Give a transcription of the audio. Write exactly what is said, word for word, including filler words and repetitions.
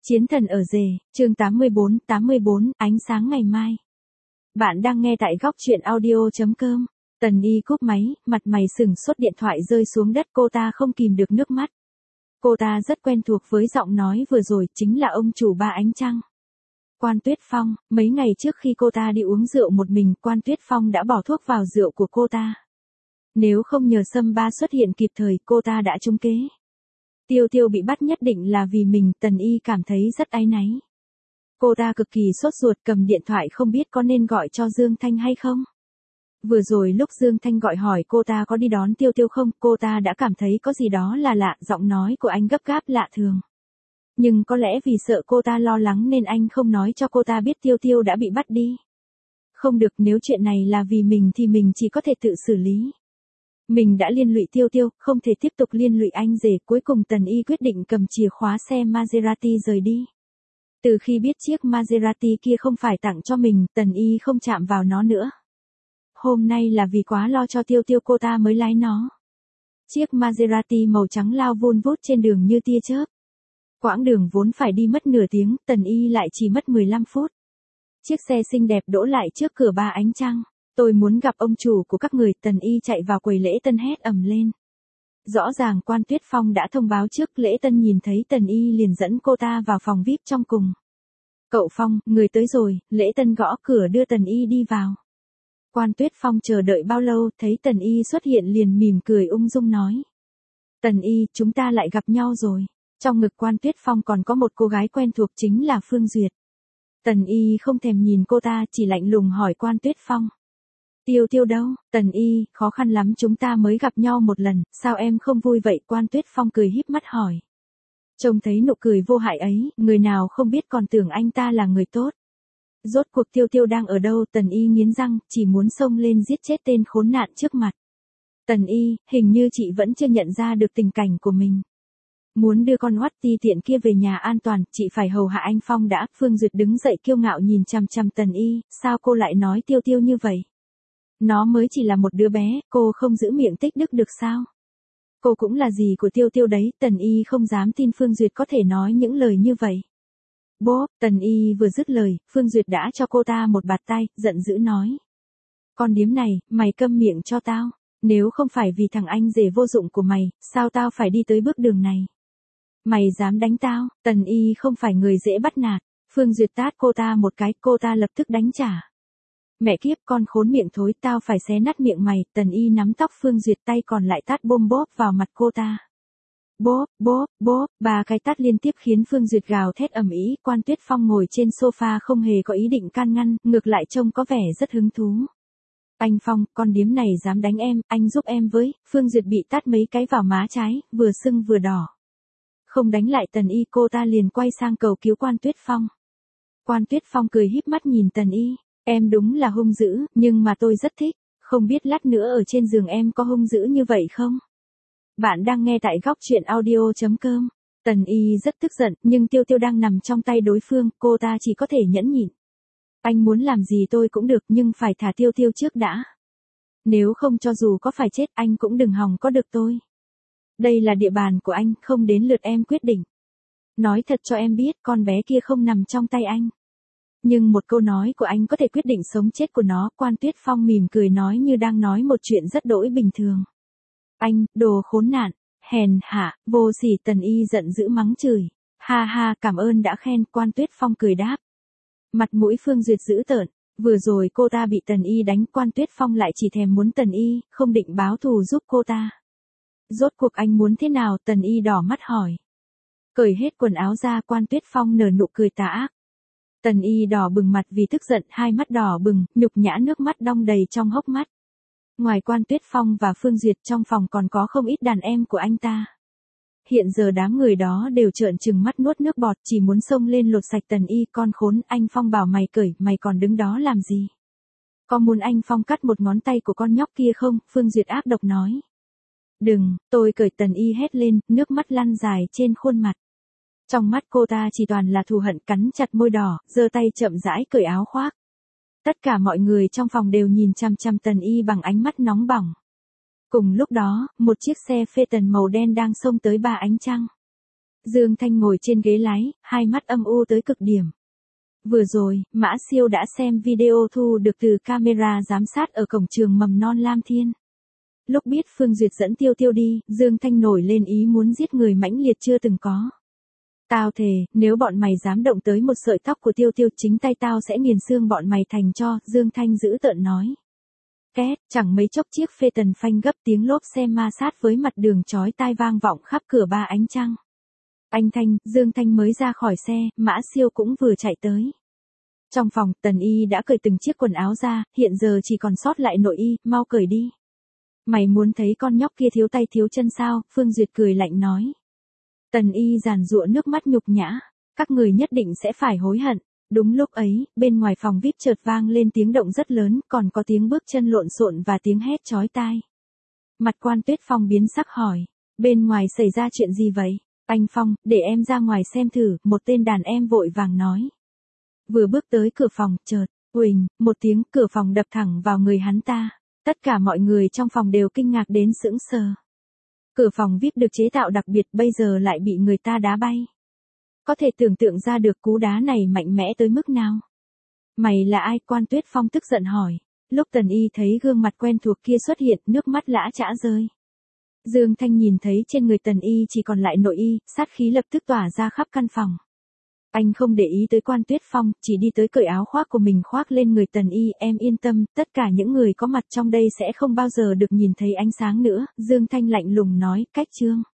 Chiến thần ở rể, chương tám mươi bốn, tám mươi bốn, ánh sáng ngày mai. Bạn đang nghe tại góc truyện audio chấm com. Tần Y cúp máy, mặt mày sừng sốt, điện thoại rơi xuống đất, cô ta không kìm được nước mắt. Cô ta rất quen thuộc với giọng nói vừa rồi, chính là ông chủ Ba Ánh Trăng. Quan Tuyết Phong, mấy ngày trước khi cô ta đi uống rượu một mình, Quan Tuyết Phong đã bỏ thuốc vào rượu của cô ta. Nếu không nhờ Sâm Ba xuất hiện kịp thời, cô ta đã trúng kế. Tiêu Tiêu bị bắt nhất định là vì mình, Tần Y cảm thấy rất áy náy. Cô ta cực kỳ sốt ruột, cầm điện thoại không biết có nên gọi cho Dương Thanh hay không. Vừa rồi lúc Dương Thanh gọi hỏi cô ta có đi đón Tiêu Tiêu không, cô ta đã cảm thấy có gì đó là lạ, giọng nói của anh gấp gáp lạ thường. Nhưng có lẽ vì sợ cô ta lo lắng nên anh không nói cho cô ta biết Tiêu Tiêu đã bị bắt đi. Không được, nếu chuyện này là vì mình thì mình chỉ có thể tự xử lý. Mình đã liên lụy Tiêu Tiêu, không thể tiếp tục liên lụy anh rể. Cuối cùng Tần Y quyết định cầm chìa khóa xe Maserati rời đi. Từ khi biết chiếc Maserati kia không phải tặng cho mình, Tần Y không chạm vào nó nữa. Hôm nay là vì quá lo cho Tiêu Tiêu cô ta mới lái nó. Chiếc Maserati màu trắng lao vun vút trên đường như tia chớp. Quãng đường vốn phải đi mất nửa tiếng, Tần Y lại chỉ mất mười lăm phút. Chiếc xe xinh đẹp đỗ lại trước cửa Ba Ánh Trăng. Tôi muốn gặp ông chủ của các người. Tần Y chạy vào quầy lễ tân hét ầm lên. Rõ ràng Quan Tuyết Phong đã thông báo trước, lễ tân nhìn thấy Tần Y liền dẫn cô ta vào phòng vi ai pi trong cùng. Cậu Phong, người tới rồi. Lễ tân gõ cửa đưa Tần Y đi vào. Quan Tuyết Phong chờ đợi bao lâu, thấy Tần Y xuất hiện liền mỉm cười ung dung nói. Tần Y, chúng ta lại gặp nhau rồi. Trong ngực Quan Tuyết Phong còn có một cô gái quen thuộc, chính là Phương Duyệt. Tần Y không thèm nhìn cô ta, chỉ lạnh lùng hỏi Quan Tuyết Phong. Tiêu Tiêu đâu? Tần Y, khó khăn lắm chúng ta mới gặp nhau một lần, sao em không vui vậy? Quan Tuyết Phong cười híp mắt hỏi. Trông thấy nụ cười vô hại ấy, người nào không biết còn tưởng anh ta là người tốt. Rốt cuộc Tiêu Tiêu đang ở đâu? Tần Y nghiến răng, chỉ muốn xông lên giết chết tên khốn nạn trước mặt. Tần Y, hình như chị vẫn chưa nhận ra được tình cảnh của mình. Muốn đưa con oắt ti tiện kia về nhà an toàn, chị phải hầu hạ anh Phong đã. Phương Duyệt đứng dậy kiêu ngạo nhìn chằm chằm Tần Y, sao cô lại nói Tiêu Tiêu như vậy? Nó mới chỉ là một đứa bé, cô không giữ miệng tích đức được sao? Cô cũng là dì của Tiêu Tiêu đấy. Tần Y không dám tin Phương Duyệt có thể nói những lời như vậy. Bố, Tần Y vừa dứt lời, Phương Duyệt đã cho cô ta một bạt tay, giận dữ nói. Con điếm này, mày câm miệng cho tao. Nếu không phải vì thằng anh rể vô dụng của mày, sao tao phải đi tới bước đường này? Mày dám đánh tao? Tần Y không phải người dễ bắt nạt. Phương Duyệt tát cô ta một cái, cô ta lập tức đánh trả. Mẹ kiếp, con khốn miệng thối, tao phải xé nát miệng mày. Tần Y nắm tóc Phương Duyệt, tay còn lại tát bôm bốp vào mặt cô ta. Bốp, bốp, bốp, ba cái tát liên tiếp khiến Phương Duyệt gào thét ầm ĩ. Quan Tuyết Phong ngồi trên sofa không hề có ý định can ngăn, ngược lại trông có vẻ rất hứng thú. Anh Phong, con điếm này dám đánh em, anh giúp em với. Phương Duyệt bị tát mấy cái vào má trái, vừa sưng vừa đỏ. Không đánh lại Tần Y, cô ta liền quay sang cầu cứu Quan Tuyết Phong. Quan Tuyết Phong cười híp mắt nhìn Tần Y. Em đúng là hung dữ, nhưng mà tôi rất thích. Không biết lát nữa ở trên giường em có hung dữ như vậy không? Bạn đang nghe tại góc truyện audio chấm com. Tần Y rất tức giận, nhưng Tiêu Tiêu đang nằm trong tay đối phương, cô ta chỉ có thể nhẫn nhịn. Anh muốn làm gì tôi cũng được, nhưng phải thả Tiêu Tiêu trước đã. Nếu không cho dù có phải chết, anh cũng đừng hòng có được tôi. Đây là địa bàn của anh, không đến lượt em quyết định. Nói thật cho em biết, con bé kia không nằm trong tay anh. Nhưng một câu nói của anh có thể quyết định sống chết của nó. Quan Tuyết Phong mỉm cười nói như đang nói một chuyện rất đỗi bình thường. Anh, đồ khốn nạn, hèn hạ, vô sỉ. Tần Y giận dữ mắng chửi. Ha ha, cảm ơn đã khen. Quan Tuyết Phong cười đáp. Mặt mũi Phương Duyệt dữ tợn. Vừa rồi cô ta bị Tần Y đánh, Quan Tuyết Phong lại chỉ thèm muốn Tần Y, không định báo thù giúp cô ta. Rốt cuộc anh muốn thế nào? Tần Y đỏ mắt hỏi. Cởi hết quần áo ra. Quan Tuyết Phong nở nụ cười tà ác. Tần Y đỏ bừng mặt vì tức giận, hai mắt đỏ bừng, nhục nhã nước mắt đong đầy trong hốc mắt. Ngoài Quan Tuyết Phong và Phương Duyệt, trong phòng còn có không ít đàn em của anh ta. Hiện giờ đám người đó đều trợn trừng mắt nuốt nước bọt, chỉ muốn xông lên lột sạch Tần Y. Con khốn, anh Phong bảo mày cởi, mày còn đứng đó làm gì? Có muốn anh Phong cắt một ngón tay của con nhóc kia không? Phương Duyệt ác độc nói. Đừng, tôi cởi. Tần Y hét lên, nước mắt lăn dài trên khuôn mặt. Trong mắt cô ta chỉ toàn là thù hận, cắn chặt môi đỏ, giơ tay chậm rãi cởi áo khoác. Tất cả mọi người trong phòng đều nhìn chằm chằm Tần Y bằng ánh mắt nóng bỏng. Cùng lúc đó, một chiếc xe phê tần màu đen đang xông tới Ba Ánh Trăng. Dương Thanh ngồi trên ghế lái, hai mắt âm u tới cực điểm. Vừa rồi, Mã Siêu đã xem video thu được từ camera giám sát ở cổng trường mầm non Lam Thiên. Lúc biết Phương Duyệt dẫn Tiêu Tiêu đi, Dương Thanh nổi lên ý muốn giết người mãnh liệt chưa từng có. Tao thề, nếu bọn mày dám động tới một sợi tóc của Tiêu Tiêu, chính tay tao sẽ nghiền xương bọn mày thành cho, Dương Thanh dữ tợn nói. Két, chẳng mấy chốc chiếc phê tần phanh gấp, tiếng lốp xe ma sát với mặt đường chói tai vang vọng khắp cửa ba ánh trăng. Anh Thanh, Dương Thanh mới ra khỏi xe, Mã Siêu cũng vừa chạy tới. Trong phòng, Tần Y đã cởi từng chiếc quần áo ra, hiện giờ chỉ còn sót lại nội y, mau cởi đi. Mày muốn thấy con nhóc kia thiếu tay thiếu chân sao? Phương Duyệt cười lạnh nói. Tần Y giàn giụa nước mắt nhục nhã. Các người nhất định sẽ phải hối hận. Đúng lúc ấy, bên ngoài phòng vi ai pi chợt vang lên tiếng động rất lớn, còn có tiếng bước chân lộn xộn và tiếng hét chói tai. Mặt Quan Tuyết Phong biến sắc hỏi. Bên ngoài xảy ra chuyện gì vậy? Anh Phong, để em ra ngoài xem thử, một tên đàn em vội vàng nói. Vừa bước tới cửa phòng, chợt, uỳnh, một tiếng, cửa phòng đập thẳng vào người hắn ta. Tất cả mọi người trong phòng đều kinh ngạc đến sững sờ. Cửa phòng vi ai pi được chế tạo đặc biệt, bây giờ lại bị người ta đá bay. Có thể tưởng tượng ra được cú đá này mạnh mẽ tới mức nào. Mày là ai? Quan Tuyết Phong tức giận hỏi. Lúc Tần Y thấy gương mặt quen thuộc kia xuất hiện, nước mắt lã chã rơi. Dương Thanh nhìn thấy trên người Tần Y chỉ còn lại nội y, sát khí lập tức tỏa ra khắp căn phòng. Anh không để ý tới Quan Tuyết Phong, chỉ đi tới cởi áo khoác của mình khoác lên người Tần Y. Em yên tâm, tất cả những người có mặt trong đây sẽ không bao giờ được nhìn thấy ánh sáng nữa. Dương Thanh lạnh lùng nói, cách chương.